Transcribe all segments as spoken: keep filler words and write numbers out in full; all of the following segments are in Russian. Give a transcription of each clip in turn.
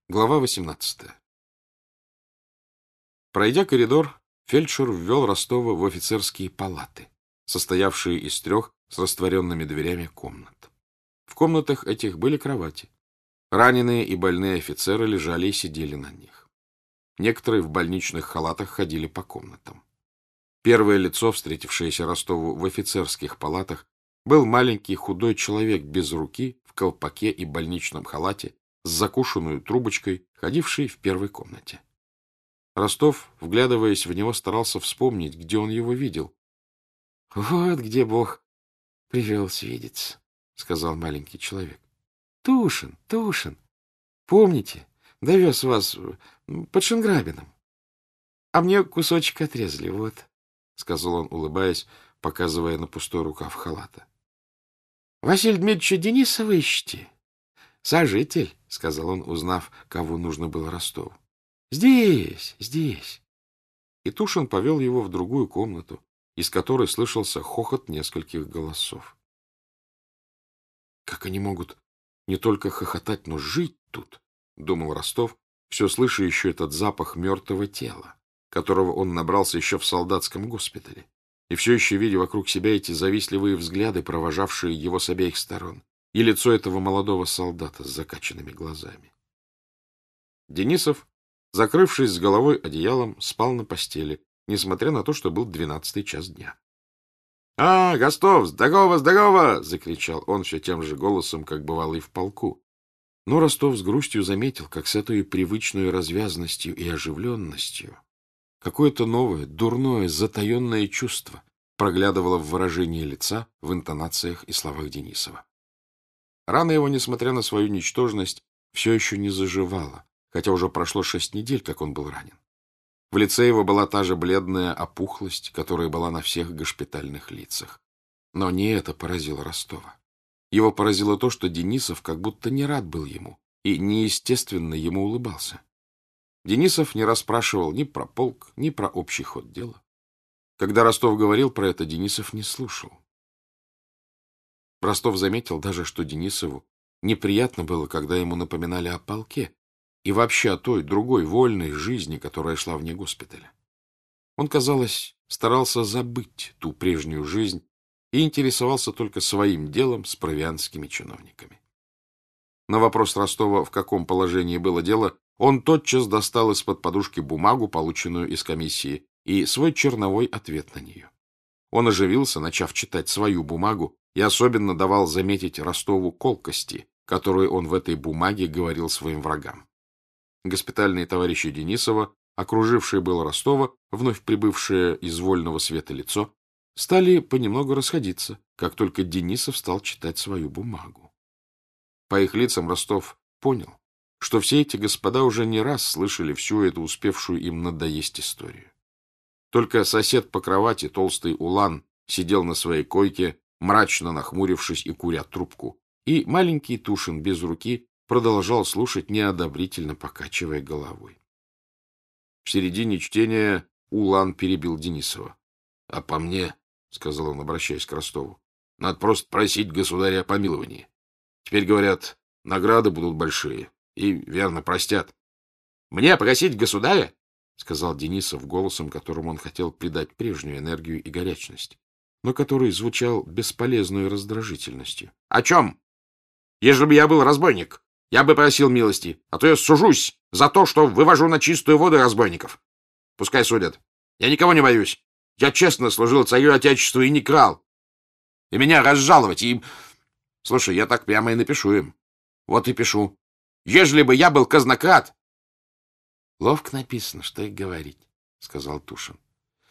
Глава восемнадцатая. Пройдя коридор, фельдшер ввел Ростова в офицерские палаты, состоявшие из трех с растворенными дверями комнат. В комнатах этих были кровати. Раненые и больные офицеры лежали и сидели на них. Некоторые в больничных халатах ходили по комнатам. Первое лицо, встретившееся Ростову в офицерских палатах, был маленький худой человек без руки, в колпаке и больничном халате, с закушенной трубочкой, ходивший в первой комнате. Ростов, вглядываясь в него, старался вспомнить, где он его видел. — Вот где Бог привел свидеться, — сказал маленький человек. — Тушин, Тушин, помните, довез вас под Шенграбином. А мне кусочек отрезали, вот, — сказал он, улыбаясь, показывая на пустой рукав халата. — Василия Дмитриевича Денисова ищете? — Сожитель, — сказал он, узнав, кого нужно было Ростову. — Здесь, здесь. И Тушин повел его в другую комнату, из которой слышался хохот нескольких голосов. — Как они могут не только хохотать, но жить тут? — думал Ростов, все слыша еще этот запах мертвого тела, которого он набрался еще в солдатском госпитале, и все еще видя вокруг себя эти завистливые взгляды, провожавшие его с обеих сторон, и лицо этого молодого солдата с закачанными глазами. Денисов, закрывшись с головой одеялом, спал на постели, несмотря на то, что был двенадцатый час дня. — А, Гостов, здорово, здорово! — закричал он все тем же голосом, как бывало и в полку. Но Ростов с грустью заметил, как с этой привычной развязностью и оживленностью какое-то новое, дурное, затаенное чувство проглядывало в выражении лица, в интонациях и словах Денисова. Рана его, несмотря на свою ничтожность, все еще не заживала, хотя уже прошло шесть недель, как он был ранен. В лице его была та же бледная опухлость, которая была на всех госпитальных лицах. Но не это поразило Ростова. Его поразило то, что Денисов как будто не рад был ему и неестественно ему улыбался. Денисов не расспрашивал ни про полк, ни про общий ход дела. Когда Ростов говорил про это, Денисов не слушал. Ростов заметил даже, что Денисову неприятно было, когда ему напоминали о полке и вообще о той другой вольной жизни, которая шла вне госпиталя. Он, казалось, старался забыть ту прежнюю жизнь и интересовался только своим делом с провианскими чиновниками. На вопрос Ростова, в каком положении было дело, он тотчас достал из-под подушки бумагу, полученную из комиссии, и свой черновой ответ на нее. Он оживился, начав читать свою бумагу, и особенно давал заметить Ростову колкости, которую он в этой бумаге говорил своим врагам. Госпитальные товарищи Денисова, окружившие было Ростова, вновь прибывшее из вольного света лицо, стали понемногу расходиться, как только Денисов стал читать свою бумагу. По их лицам Ростов понял, что все эти господа уже не раз слышали всю эту успевшую им надоесть историю. Только сосед по кровати, толстый Улан, сидел на своей койке, мрачно нахмурившись и куря трубку, и маленький Тушин без руки продолжал слушать, неодобрительно покачивая головой. В середине чтения Улан перебил Денисова. — А по мне, — сказал он, обращаясь к Ростову, — надо просто просить государя о помиловании. Теперь, говорят, награды будут большие и, верно, простят. — Мне просить государя? — сказал Денисов голосом, которому он хотел придать прежнюю энергию и горячность, но который звучал бесполезной раздражительностью. — О чем? Ежели бы я был разбойник, я бы просил милости, а то я сужусь за то, что вывожу на чистую воду разбойников. Пускай судят. Я никого не боюсь. Я честно служил царю Отечеству и не крал. И меня разжаловать, и... Слушай, я так прямо и напишу им. Вот и пишу. Ежели бы я был казнократ... — Ловко написано, что и говорить, — сказал Тушин.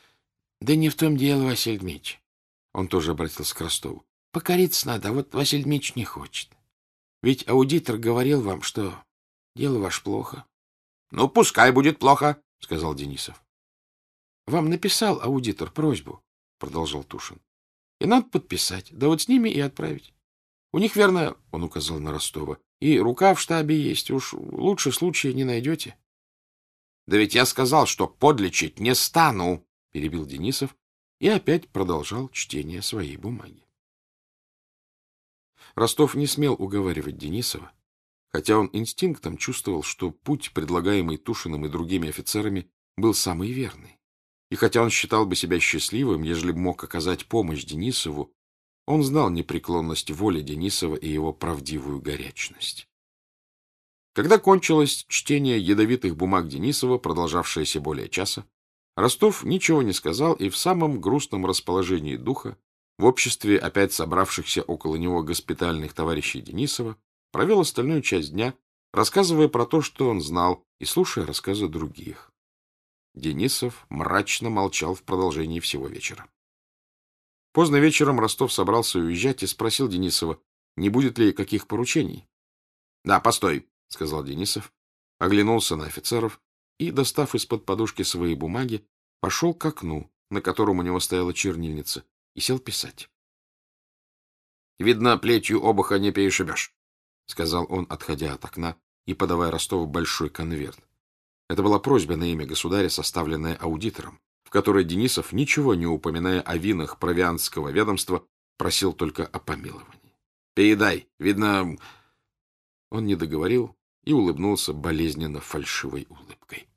— Да не в том дело, Василий Дмитриевич. Он тоже обратился к Ростову. — Покориться надо, а вот Василий Дмитриевич не хочет. Ведь аудитор говорил вам, что дело ваше плохо. — Ну, пускай будет плохо, — сказал Денисов. — Вам написал аудитор просьбу, — продолжал Тушин. — И надо подписать, да вот с ними и отправить. У них, верно, — он указал на Ростова, — и рука в штабе есть, уж лучше случая не найдете. — Да ведь я сказал, что подлечить не стану, — перебил Денисов и опять продолжал чтение своей бумаги. Ростов не смел уговаривать Денисова, хотя он инстинктом чувствовал, что путь, предлагаемый Тушиным и другими офицерами, был самый верный. И хотя он считал бы себя счастливым, ежели бы мог оказать помощь Денисову, он знал непреклонность воли Денисова и его правдивую горячность. Когда кончилось чтение ядовитых бумаг Денисова, продолжавшееся более часа, Ростов ничего не сказал и в самом грустном расположении духа, в обществе опять собравшихся около него госпитальных товарищей Денисова, провел остальную часть дня, рассказывая про то, что он знал, и слушая рассказы других. Денисов мрачно молчал в продолжении всего вечера. Поздно вечером Ростов собрался уезжать и спросил Денисова, не будет ли каких поручений. — Да, постой, — сказал Денисов, оглянулся на офицеров и, достав из-под подушки свои бумаги, пошел к окну, на котором у него стояла чернильница, и сел писать. — Видно, плетью обуха не перешибешь, — сказал он, отходя от окна и подавая Ростову большой конверт. Это была просьба на имя государя, составленная аудитором, в которой Денисов, ничего не упоминая о винах провианского ведомства, просил только о помиловании. — Передай, видно... Он не договорил и улыбнулся болезненно фальшивой улыбкой.